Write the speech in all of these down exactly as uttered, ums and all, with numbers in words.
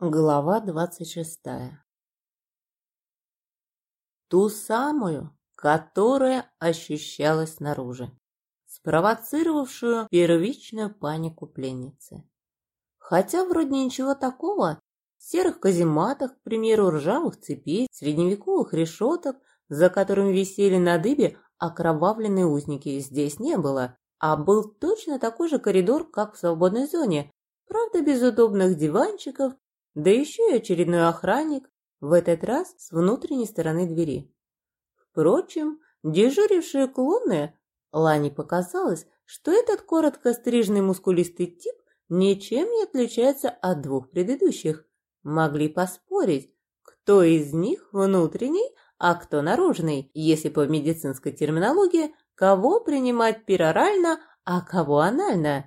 Глава двадцать шестая. Ту самую, которая ощущалась снаружи, спровоцировавшую первичную панику пленницы. Хотя вроде ничего такого, серых казематах, к примеру, ржавых цепей, средневековых решеток, за которыми висели на дыбе окровавленные узники, здесь не было, а был точно такой же коридор, как в свободной зоне, правда без удобных диванчиков, да еще и очередной охранник, в этот раз с внутренней стороны двери. Впрочем, дежурившие клоны, Лане показалось, что этот коротко стриженный мускулистый тип ничем не отличается от двух предыдущих. Могли поспорить, кто из них внутренний, а кто наружный, если по медицинской терминологии, кого принимать перорально, а кого анально.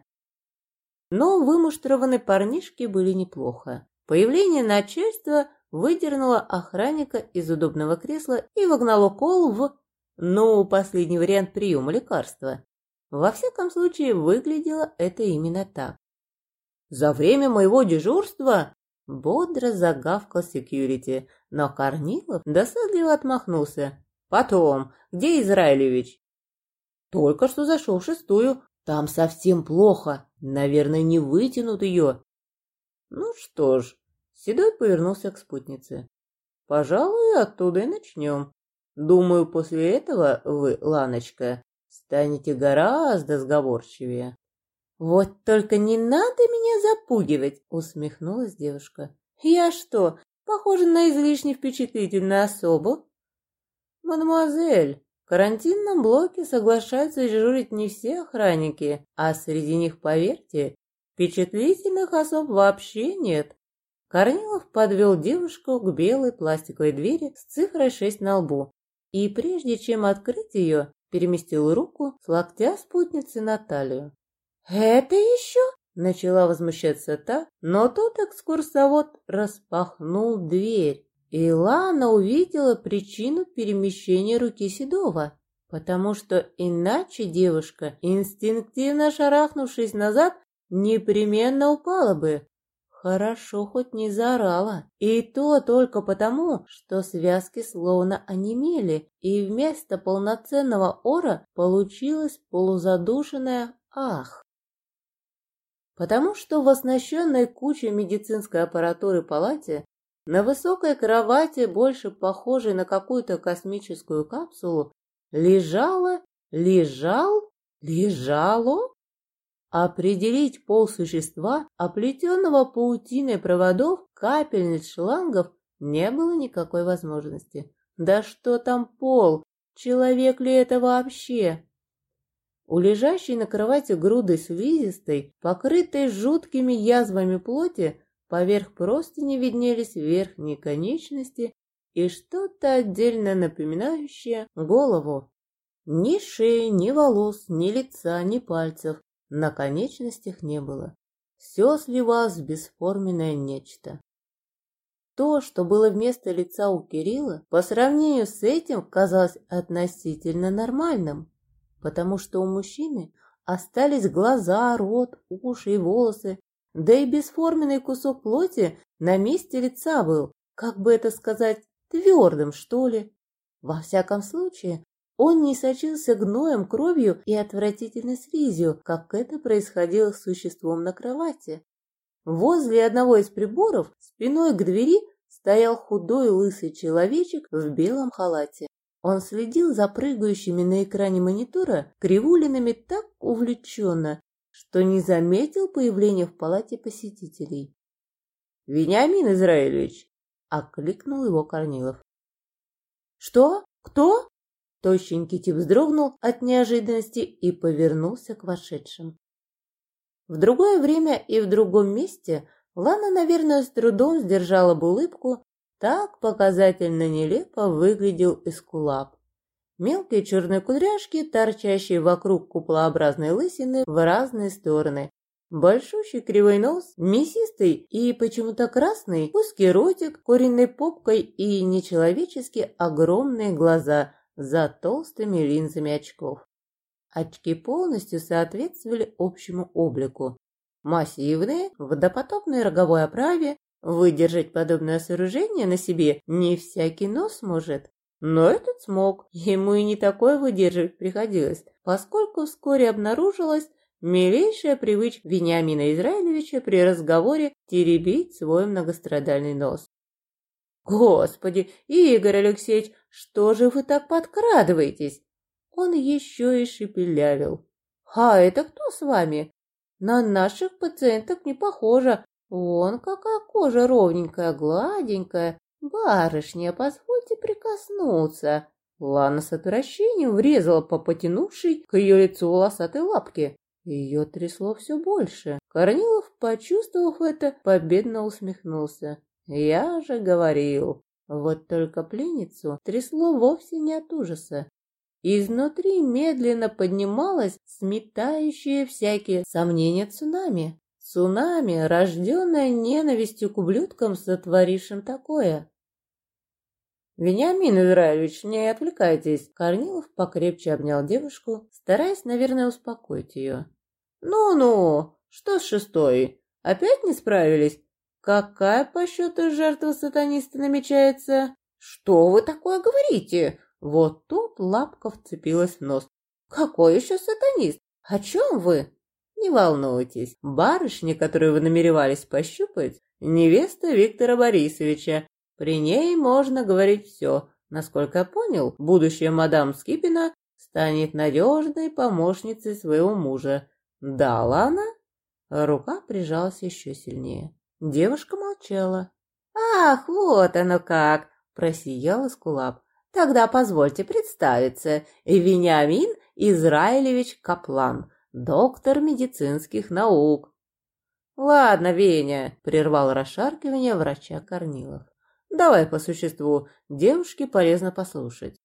Но вымуштрованные парнишки были неплохо. Появление начальства выдернуло охранника из удобного кресла и вогнало кол в, ну, последний вариант приема лекарства. Во всяком случае, выглядело это именно так. «За время моего дежурства!» — бодро загавкал секьюрити, но Корнилов досадливо отмахнулся. «Потом, где Израилевич?» «Только что зашел в шестую. Там совсем плохо. Наверное, не вытянут ее». «Ну что ж», — Седой повернулся к спутнице. «Пожалуй, оттуда и начнем. Думаю, после этого вы, Ланочка, станете гораздо сговорчивее». «Вот только не надо меня запугивать», — усмехнулась девушка. «Я что, похожа на излишне впечатлительную особу?» «Мадемуазель, в карантинном блоке соглашаются дежурить не все охранники, а среди них, поверьте, впечатлительных особ вообще нет». Корнилов подвел девушку к белой пластиковой двери с цифрой шесть на лбу и, прежде чем открыть ее, переместил руку с локтя спутницы на талию. «Это еще?» — начала возмущаться та, но тут экскурсовод распахнул дверь, и Лана увидела причину перемещения руки Седова, потому что иначе девушка, инстинктивно шарахнувшись назад, непременно упала бы. Хорошо, хоть не заорала, и то только потому, что связки словно онемели, и вместо полноценного ора получилось полузадушенное «ах». Потому что в оснащенной кучей медицинской аппаратуры палате, на высокой кровати, больше похожей на какую-то космическую капсулу, лежало, лежал, лежало. Определить пол существа, оплетенного паутиной проводов, капельниц, шлангов, не было никакой возможности. Да что там пол? Человек ли это вообще? У лежащей на кровати груды слизистой, покрытой жуткими язвами плоти, поверх простыни виднелись верхние конечности и что-то отдельно напоминающее голову. Ни шеи, ни волос, ни лица, ни пальцев на конечностях не было. Все сливалось в бесформенное нечто. То, что было вместо лица у Кирилла, по сравнению с этим казалось относительно нормальным, потому что у мужчины остались глаза, рот, уши и волосы, да и бесформенный кусок плоти на месте лица был, как бы это сказать, твердым, что ли. Во всяком случае, он не сочился гноем, кровью и отвратительной слизью, как это происходило с существом на кровати. Возле одного из приборов, спиной к двери, стоял худой лысый человечек в белом халате. Он следил за прыгающими на экране монитора кривулинами так увлеченно, что не заметил появления в палате посетителей. «Вениамин Израилевич!» — окликнул его Корнилов. «Что? Кто?» Тощенький тип вздрогнул от неожиданности и повернулся к вошедшим. В другое время и в другом месте Лана, наверное, с трудом сдержала бы улыбку, так показательно нелепо выглядел эскулап. Мелкие черные кудряшки, торчащие вокруг куполообразной лысины в разные стороны. Большущий кривой нос, мясистый и почему-то красный, узкий ротик, куриной попкой и нечеловечески огромные глаза за толстыми линзами очков. Очки полностью соответствовали общему облику. Массивные, в допотопной роговой оправе, Выдержать подобное сооружение на себе не всякий нос может. Но этот смог, ему и не такое выдерживать приходилось, поскольку вскоре обнаружилась милейшая привычка Вениамина Израилевича при разговоре теребить свой многострадальный нос. «Господи, Игорь Алексеевич, что же вы так подкрадываетесь?» Он еще и шепелявил. «А это кто с вами? На наших пациенток не похоже. Вон какая кожа ровненькая, гладенькая. Барышня, позвольте прикоснуться». Лана с отвращением врезала по потянувшей к ее лицу волосатой лапке. Ее трясло все больше. Корнилов, почувствовав это, победно усмехнулся. «Я же говорил». Вот только пленницу трясло вовсе не от ужаса. Изнутри медленно поднималось сметающее всякие сомнения цунами. Цунами, рожденное ненавистью к ублюдкам, сотворившим такое. «Вениамин Израилевич, не отвлекайтесь!» Корнилов покрепче обнял девушку, стараясь, наверное, успокоить ее. «Ну-ну, что с шестой? Опять не справились? Какая по счету жертва сатаниста намечается?» «Что вы такое говорите?» Вот тут лапка вцепилась в нос. «Какой еще сатанист? О чем вы?» «Не волнуйтесь, барышня, которую вы намеревались пощупать, невеста Виктора Борисовича. При ней можно говорить все. Насколько я понял, будущая мадам Скипина станет надежной помощницей своего мужа. Да, Лана?» Рука прижалась еще сильнее. Девушка молчала. «Ах, вот оно как!» – просиял Эскулап. «Тогда позвольте представиться. Вениамин Израилевич Каплан, доктор медицинских наук». «Ладно, Веня», – прервал расшаркивание врача Корнилов. «Давай по существу, девушке полезно послушать».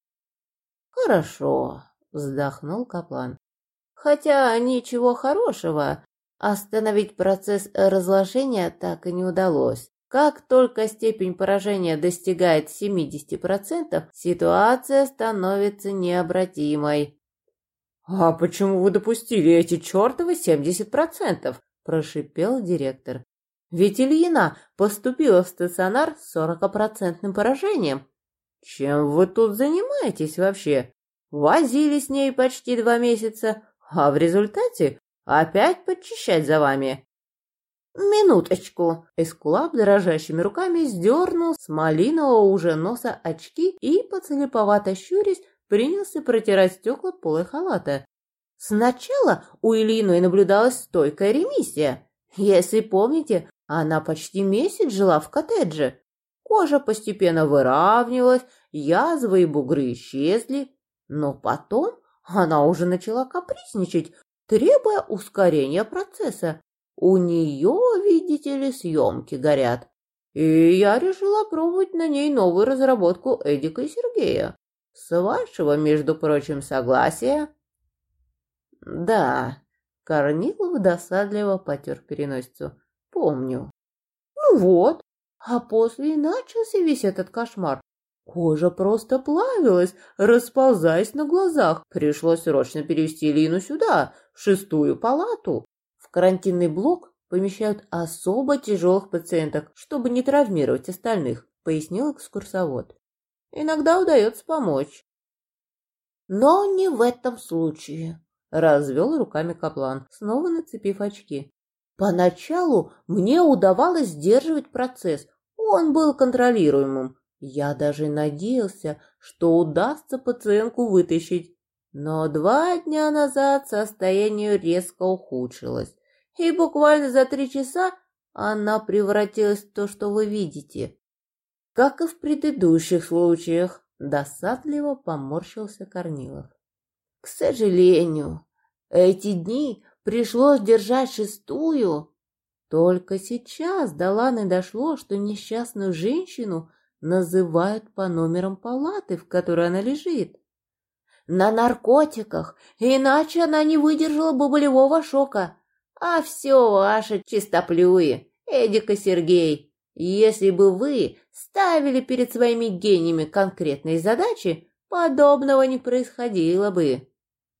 «Хорошо», – вздохнул Каплан. «Хотя ничего хорошего, остановить процесс разложения так и не удалось. Как только степень поражения достигает семидесяти процентов, ситуация становится необратимой». «А почему вы допустили эти чертовы семьдесят процентов?» – прошипел директор. «Ведь Ильина поступила в стационар с сорокопроцентным поражением. Чем вы тут занимаетесь вообще? Возили с ней почти два месяца, а в результате опять подчищать за вами». «Минуточку!» Эскулап дрожащими руками сдернул с малинового уже носа очки и, подслеповато щурясь, принялся протирать стекла полой халата. «Сначала у Ильиной наблюдалась стойкая ремиссия. Если помните, она почти месяц жила в коттедже. Кожа постепенно выравнивалась, язвы и бугры исчезли. Но потом она уже начала капризничать, требуя ускорения процесса. У нее, видите ли, съемки горят. И я решила пробовать на ней новую разработку Эдика и Сергея. С вашего, между прочим, согласия?» «Да», — Корнилов досадливо потер переносицу. «Помню». «Ну вот, а после и начался весь этот кошмар. Кожа просто плавилась, расползаясь на глазах. Пришлось срочно перевести Лину сюда, в шестую палату. В карантинный блок помещают особо тяжелых пациенток, чтобы не травмировать остальных», — пояснил экскурсовод. «Иногда удается помочь». «Но не в этом случае», — развел руками Каплан, снова нацепив очки. «Поначалу мне удавалось сдерживать процесс, он был контролируемым. Я даже надеялся, что удастся пациентку вытащить. Но два дня назад состояние резко ухудшилось, и буквально за три часа она превратилась в то, что вы видите. Как и в предыдущих случаях», — досадливо поморщился Корнилов. «К сожалению, эти дни пришлось держать шестую». Только сейчас до Ланы дошло, что несчастную женщину называют по номерам палаты, в которой она лежит. «На наркотиках, иначе она не выдержала бы болевого шока. А все ваше чистоплюи, Эдик и Сергей. Если бы вы ставили перед своими гениями конкретные задачи, подобного не происходило бы».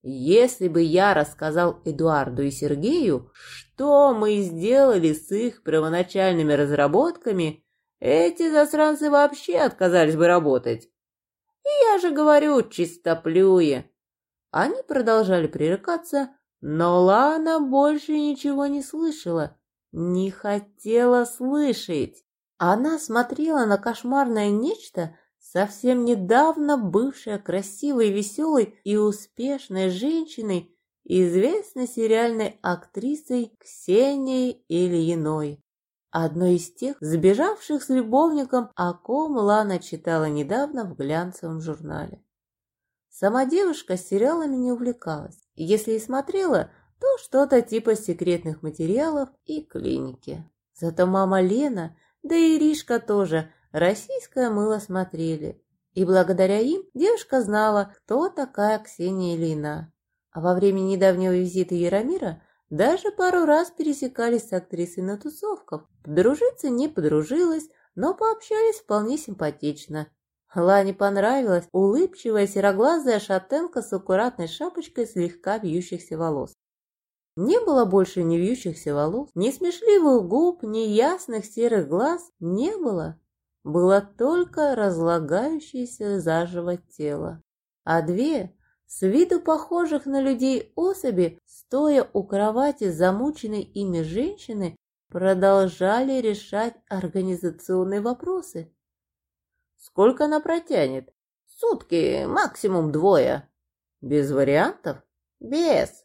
Если бы я рассказал Эдуарду и Сергею, что мы сделали с их первоначальными разработками, эти засранцы вообще отказались бы работать. И я же говорю, чистоплюе. Они продолжали пререкаться, но Лана больше ничего не слышала, не хотела слышать. Она смотрела на кошмарное нечто, совсем недавно бывшая красивой, веселой и успешной женщиной, известной сериальной актрисой Ксенией Ильиной. Одной из тех, сбежавших с любовником, о ком Лана читала недавно в глянцевом журнале. Сама девушка сериалами не увлекалась. Если и смотрела, то что-то типа секретных материалов и клиники. Зато мама Лена, да и Иришка тоже, российское мыло смотрели. И благодаря им девушка знала, кто такая Ксения Ильина. А во время недавнего визита Яромира даже пару раз пересекались с актрисой на тусовках. Подружиться не подружилась, но пообщались вполне симпатично. Лане понравилась улыбчивая сероглазая шатенка с аккуратной шапочкой слегка вьющихся волос. Не было больше ни вьющихся волос, ни смешливых губ, ни ясных серых глаз. Не было. Было только разлагающееся заживо тело. А две, с виду похожих на людей особи, стоя у кровати замученной ими женщины, продолжали решать организационные вопросы. Сколько она протянет? Сутки, максимум двое. Без вариантов? Без.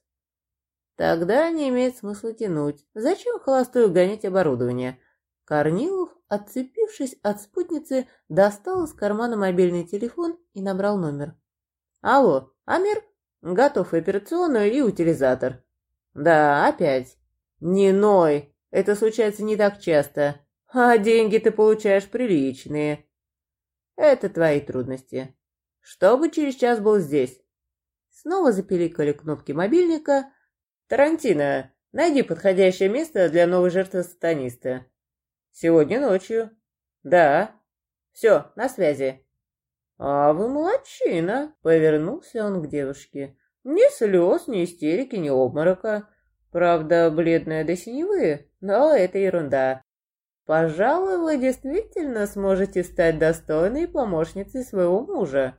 Тогда не имеет смысла тянуть. Зачем холостую гонять оборудование? Корнилов, отцепившись от спутницы, достал из кармана мобильный телефон и набрал номер. Алло, Амир? Готов операционную и утилизатор. Да, опять. Не ной, это случается не так часто. А деньги ты получаешь приличные. Это твои трудности. Чтобы через час был здесь. Снова запиликали кнопки мобильника. Тарантино, найди подходящее место для новой жертвы сатаниста. Сегодня ночью. Да. Все, на связи. А вы молодчина, повернулся он к девушке. Ни слез, ни истерики, ни обморока. Правда, бледная до синевы, но это ерунда. Пожалуй, вы действительно сможете стать достойной помощницей своего мужа.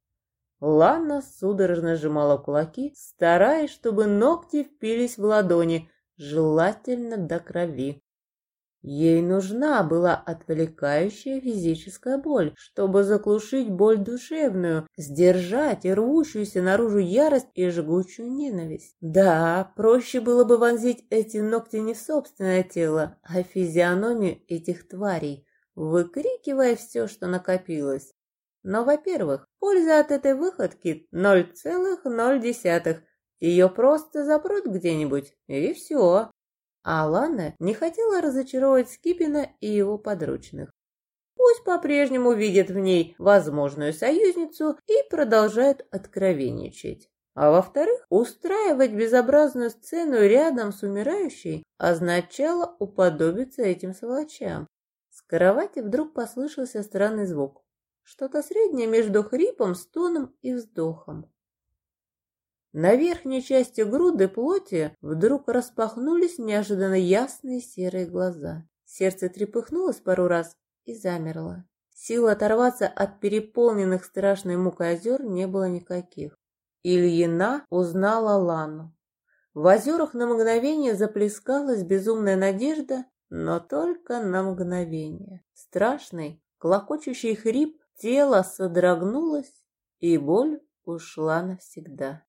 Лана судорожно сжимала кулаки, стараясь, чтобы ногти впились в ладони, желательно до крови. Ей нужна была отвлекающая физическая боль, чтобы заглушить боль душевную, сдержать и рвущуюся наружу ярость и жгучую ненависть. Да, проще было бы вонзить эти ногти не в собственное тело, а в физиономию этих тварей, выкрикивая все, что накопилось. Но, во-первых, польза от этой выходки ноль целых ноль десятых. Ее просто запрут где-нибудь, и все. А Лана не хотела разочаровывать Скипина и его подручных. Пусть по-прежнему видят в ней возможную союзницу и продолжают откровенничать. А во-вторых, устраивать безобразную сцену рядом с умирающей означало уподобиться этим сволочам. С кровати вдруг послышался странный звук. Что-то среднее между хрипом, стоном и вздохом. На верхней части груды плоти вдруг распахнулись неожиданно ясные серые глаза. Сердце трепыхнулось пару раз и замерло. Сил оторваться от переполненных страшной мукой озер не было никаких. Ильина узнала Лану. В озерах на мгновение заплескалась безумная надежда, но только на мгновение. Страшный, клокочущий хрип, тело содрогнулось, и боль ушла навсегда.